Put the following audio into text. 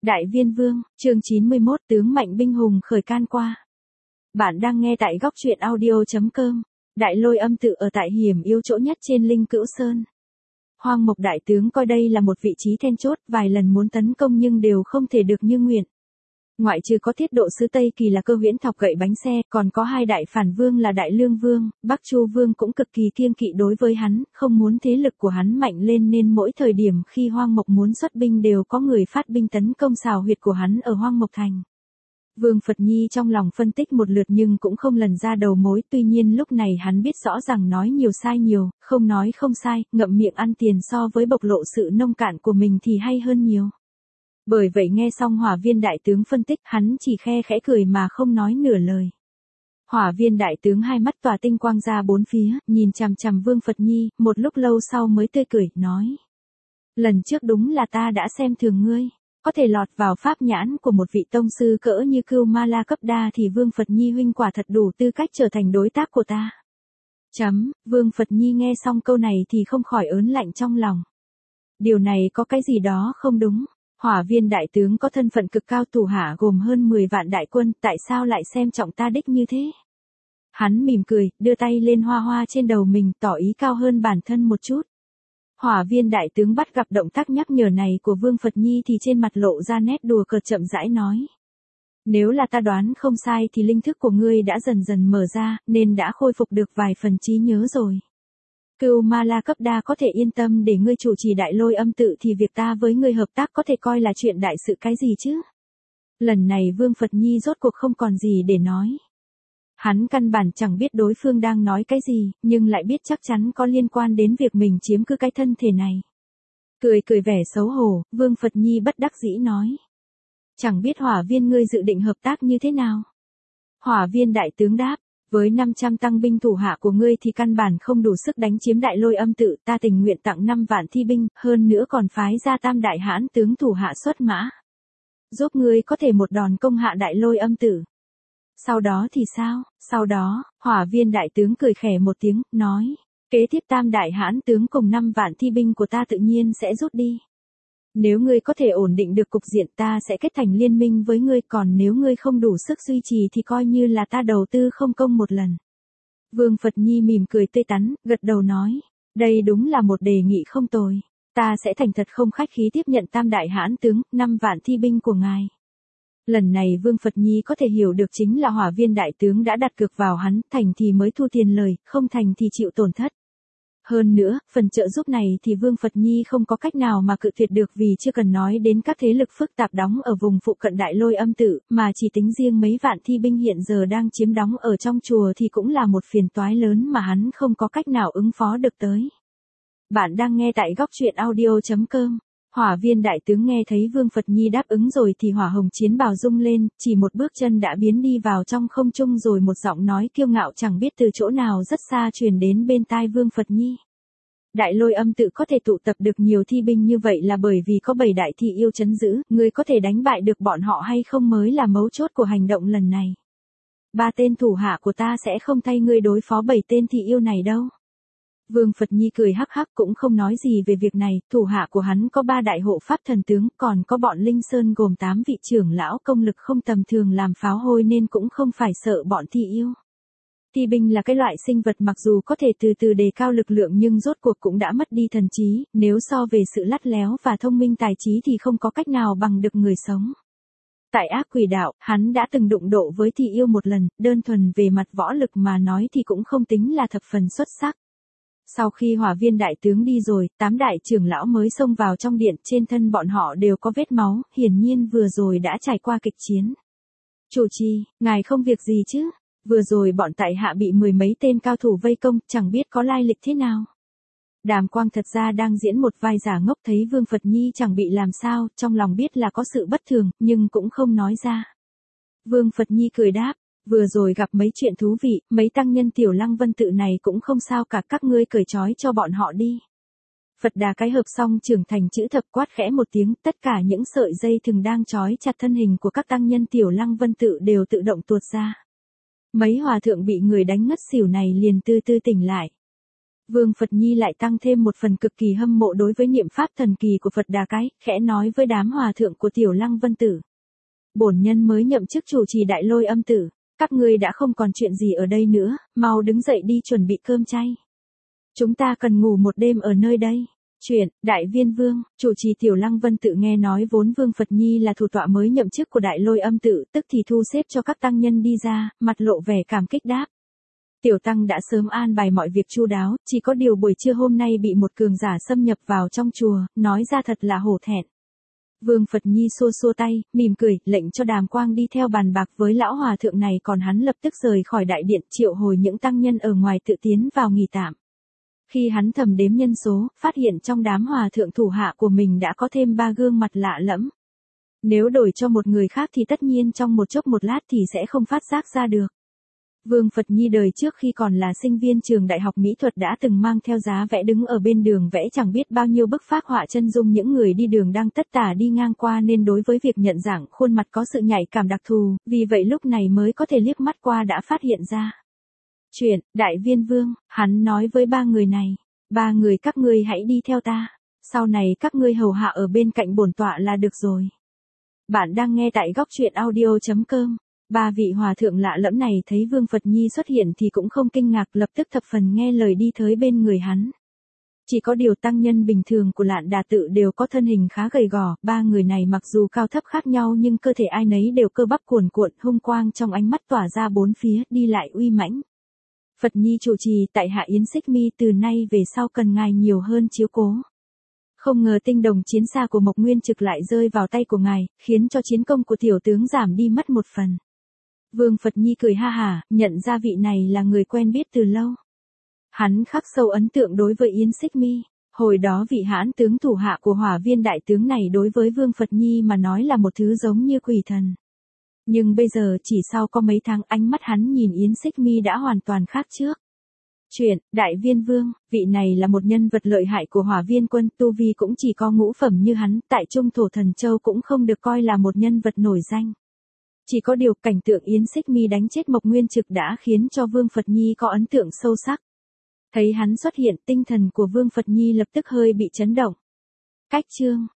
Đại Viên Vương, chương 91, tướng mạnh binh hùng khởi can qua. Bạn đang nghe tại góc truyện audio.com. Đại Lôi Âm tự ở tại hiểm yếu chỗ nhất trên Linh Cữu Sơn. Hoang Mộc đại tướng coi đây là một vị trí then chốt, vài lần muốn tấn công nhưng đều không thể được như nguyện. Ngoại trừ có Tiết Độ sứ Tây Kỳ là Cơ Huyễn Thọc gậy bánh xe, còn có hai đại phản vương là Đại Lương Vương, Bắc Chu Vương cũng cực kỳ kiêng kỵ đối với hắn, không muốn thế lực của hắn mạnh lên nên mỗi thời điểm khi Hoang Mộc muốn xuất binh đều có người phát binh tấn công xào huyệt của hắn ở Hoang Mộc Thành. Vương Phật Nhi trong lòng phân tích một lượt nhưng cũng không lần ra đầu mối, tuy nhiên lúc này hắn biết rõ rằng nói nhiều sai nhiều, không nói không sai, ngậm miệng ăn tiền so với bộc lộ sự nông cạn của mình thì hay hơn nhiều. Bởi vậy nghe xong Hỏa Viên đại tướng phân tích, hắn chỉ khe khẽ cười mà không nói nửa lời. Hỏa Viên đại tướng hai mắt tỏa tinh quang ra bốn phía, nhìn chằm chằm Vương Phật Nhi, một lúc lâu sau mới tươi cười, nói. Lần trước đúng là ta đã xem thường ngươi, có thể lọt vào pháp nhãn của một vị tông sư cỡ như Cưu Ma La cấp đa thì Vương Phật Nhi huynh quả thật đủ tư cách trở thành đối tác của ta. Vương Phật Nhi nghe xong câu này thì không khỏi ớn lạnh trong lòng. Điều này có cái gì đó không đúng. Hỏa Viên đại tướng có thân phận cực cao, thủ hạ gồm hơn 10 vạn đại quân, tại sao lại xem trọng ta đích như thế? Hắn mỉm cười, đưa tay lên hoa hoa trên đầu mình, tỏ ý cao hơn bản thân một chút. Hỏa Viên đại tướng bắt gặp động tác nhắc nhở này của Vương Phật Nhi thì trên mặt lộ ra nét đùa cợt, chậm rãi nói. Nếu là ta đoán không sai thì linh thức của ngươi đã dần dần mở ra, nên đã khôi phục được vài phần trí nhớ rồi. Cưu Ma La cấp đa có thể yên tâm để ngươi chủ trì Đại Lôi Âm tự thì việc ta với ngươi hợp tác có thể coi là chuyện đại sự cái gì chứ. Lần này Vương Phật Nhi rốt cuộc không còn gì để nói. Hắn căn bản chẳng biết đối phương đang nói cái gì, nhưng lại biết chắc chắn có liên quan đến việc mình chiếm cứ cái thân thể này. Cười vẻ xấu hổ, Vương Phật Nhi bất đắc dĩ nói. Chẳng biết Hỏa Viên ngươi dự định hợp tác như thế nào? Hỏa Viên đại tướng đáp. Với 500 tăng binh thủ hạ của ngươi thì căn bản không đủ sức đánh chiếm Đại Lôi Âm tự, ta tình nguyện tặng 5 vạn thi binh, hơn nữa còn phái ra tam đại hãn tướng thủ hạ xuất mã. Giúp ngươi có thể một đòn công hạ Đại Lôi Âm tự. Sau đó thì sao? Sau đó, Hỏa Viên đại tướng cười khẽ một tiếng, nói, kế tiếp tam đại hãn tướng cùng 5 vạn thi binh của ta tự nhiên sẽ rút đi. Nếu ngươi có thể ổn định được cục diện ta sẽ kết thành liên minh với ngươi, còn nếu ngươi không đủ sức duy trì thì coi như là ta đầu tư không công một lần. Vương Phật Nhi mỉm cười tươi tắn, gật đầu nói, đây đúng là một đề nghị không tồi. Ta sẽ thành thật không khách khí tiếp nhận tam đại hãn tướng, 5 vạn thi binh của ngài. Lần này Vương Phật Nhi có thể hiểu được chính là Hỏa Viên đại tướng đã đặt cược vào hắn, thành thì mới thu tiền lời, không thành thì chịu tổn thất. Hơn nữa, phần trợ giúp này thì Vương Phật Nhi không có cách nào mà cự tuyệt được, vì chưa cần nói đến các thế lực phức tạp đóng ở vùng phụ cận Đại Lôi Âm tự, mà chỉ tính riêng mấy vạn thi binh hiện giờ đang chiếm đóng ở trong chùa thì cũng là một phiền toái lớn mà hắn không có cách nào ứng phó được tới. Bạn đang nghe tại góc truyện audio.com. Hỏa Viên đại tướng nghe thấy Vương Phật Nhi đáp ứng rồi thì hỏa hồng chiến bào rung lên, chỉ một bước chân đã biến đi vào trong không trung, rồi một giọng nói kiêu ngạo chẳng biết từ chỗ nào rất xa truyền đến bên tai Vương Phật Nhi. Đại Lôi Âm tự có thể tụ tập được nhiều thi binh như vậy là bởi vì có 7 đại thị yêu trấn giữ, ngươi có thể đánh bại được bọn họ hay không mới là mấu chốt của hành động lần này. 3 tên thủ hạ của ta sẽ không thay ngươi đối phó 7 tên thị yêu này đâu. Vương Phật Nhi cười hắc hắc cũng không nói gì về việc này, thủ hạ của hắn có 3 đại hộ pháp thần tướng, còn có bọn Linh Sơn gồm 8 vị trưởng lão công lực không tầm thường làm pháo hôi nên cũng không phải sợ bọn thi yêu. Thi binh là cái loại sinh vật mặc dù có thể từ từ đề cao lực lượng nhưng rốt cuộc cũng đã mất đi thần trí, nếu so về sự lắt léo và thông minh tài trí thì không có cách nào bằng được người sống. Tại Ác Quỷ Đạo, hắn đã từng đụng độ với thi yêu một lần, đơn thuần về mặt võ lực mà nói thì cũng không tính là thập phần xuất sắc. Sau khi Hỏa Viên đại tướng đi rồi, 8 đại trưởng lão mới xông vào trong điện, trên thân bọn họ đều có vết máu, hiển nhiên vừa rồi đã trải qua kịch chiến. Chủ trì, ngài không việc gì chứ? Vừa rồi bọn tại hạ bị 10 mấy tên cao thủ vây công, chẳng biết có lai lịch thế nào. Đàm Quang thật ra đang diễn một vai giả ngốc, thấy Vương Phật Nhi chẳng bị làm sao, trong lòng biết là có sự bất thường, nhưng cũng không nói ra. Vương Phật Nhi cười đáp. Vừa rồi gặp mấy chuyện thú vị, mấy tăng nhân Tiểu Lăng Vân tự này cũng không sao cả, các ngươi cởi trói cho bọn họ đi. Phật Đà cái hợp xong trưởng thành chữ thập quát khẽ một tiếng, tất cả những sợi dây thừng đang trói chặt thân hình của các tăng nhân Tiểu Lăng Vân tự đều tự động tuột ra. Mấy hòa thượng bị người đánh ngất xỉu này liền từ từ tỉnh lại. Vương Phật Nhi lại tăng thêm một phần cực kỳ hâm mộ đối với niệm pháp thần kỳ của Phật Đà Cái, khẽ nói với đám hòa thượng của Tiểu Lăng Vân Tử. Bổn nhân mới nhậm chức chủ trì Đại Lôi Âm Tử, các ngươi đã không còn chuyện gì ở đây nữa, mau đứng dậy đi chuẩn bị cơm chay. Chúng ta cần ngủ một đêm ở nơi đây. Chuyện, Đại Viên Vương, chủ trì Tiểu Lăng Vân Tự nghe nói vốn Vương Phật Nhi là thủ tọa mới nhậm chức của Đại Lôi Âm Tự, tức thì thu xếp cho các tăng nhân đi ra, mặt lộ vẻ cảm kích đáp. Tiểu Tăng đã sớm an bài mọi việc chu đáo, chỉ có điều buổi trưa hôm nay bị một cường giả xâm nhập vào trong chùa, nói ra thật là hổ thẹn. Vương Phật Nhi xua xua tay, mỉm cười, lệnh cho Đàm Quang đi theo bàn bạc với lão hòa thượng này, còn hắn lập tức rời khỏi đại điện, triệu hồi những tăng nhân ở ngoài tự tiến vào nghỉ tạm. Khi hắn thẩm đếm nhân số, phát hiện trong đám hòa thượng thủ hạ của mình đã có thêm 3 gương mặt lạ lẫm. Nếu đổi cho một người khác thì tất nhiên trong một chốc một lát thì sẽ không phát giác ra được. Vương Phật Nhi đời trước khi còn là sinh viên trường đại học mỹ thuật đã từng mang theo giá vẽ đứng ở bên đường vẽ chẳng biết bao nhiêu bức phác họa chân dung những người đi đường đang tất tả đi ngang qua, nên đối với việc nhận dạng khuôn mặt có sự nhạy cảm đặc thù, vì vậy lúc này mới có thể liếc mắt qua đã phát hiện ra. Chuyện, Đại Viên Vương, hắn nói với 3 người này, 3 người các ngươi hãy đi theo ta, sau này các ngươi hầu hạ ở bên cạnh bổn tọa là được rồi. Bạn đang nghe tại góc truyện audio.com. 3 vị hòa thượng lạ lẫm này thấy Vương Phật Nhi xuất hiện thì cũng không kinh ngạc, lập tức thập phần nghe lời đi tới bên người hắn. Chỉ có điều tăng nhân bình thường của Lạn Đà Tự đều có thân hình khá gầy gò, 3 người này mặc dù cao thấp khác nhau nhưng cơ thể ai nấy đều cơ bắp cuồn cuộn, hung quang trong ánh mắt tỏa ra bốn phía, đi lại uy mãnh. Phật Nhi chủ trì, tại hạ Yến Xích Mi từ nay về sau cần ngài nhiều hơn chiếu cố. Không ngờ tinh đồng chiến xa của Mộc Nguyên Trực lại rơi vào tay của ngài, khiến cho chiến công của tiểu tướng giảm đi mất một phần. Vương Phật Nhi cười ha hả, nhận ra vị này là người quen biết từ lâu. Hắn khắc sâu ấn tượng đối với Yến Xích Mi. Hồi đó vị hãn tướng thủ hạ của Hỏa Viên đại tướng này đối với Vương Phật Nhi mà nói là một thứ giống như quỷ thần. Nhưng bây giờ chỉ sau có mấy tháng, ánh mắt hắn nhìn Yến Xích Mi đã hoàn toàn khác trước. Chuyện, Đại Viên Vương, vị này là một nhân vật lợi hại của Hỏa Viên quân, tu vi cũng chỉ có ngũ phẩm như hắn, tại Trung Thổ Thần Châu cũng không được coi là một nhân vật nổi danh. Chỉ có điều cảnh tượng Yến Xích Mi đánh chết Mộc Nguyên Trực đã khiến cho Vương Phật Nhi có ấn tượng sâu sắc. Thấy hắn xuất hiện, tinh thần của Vương Phật Nhi lập tức hơi bị chấn động. Cách chương.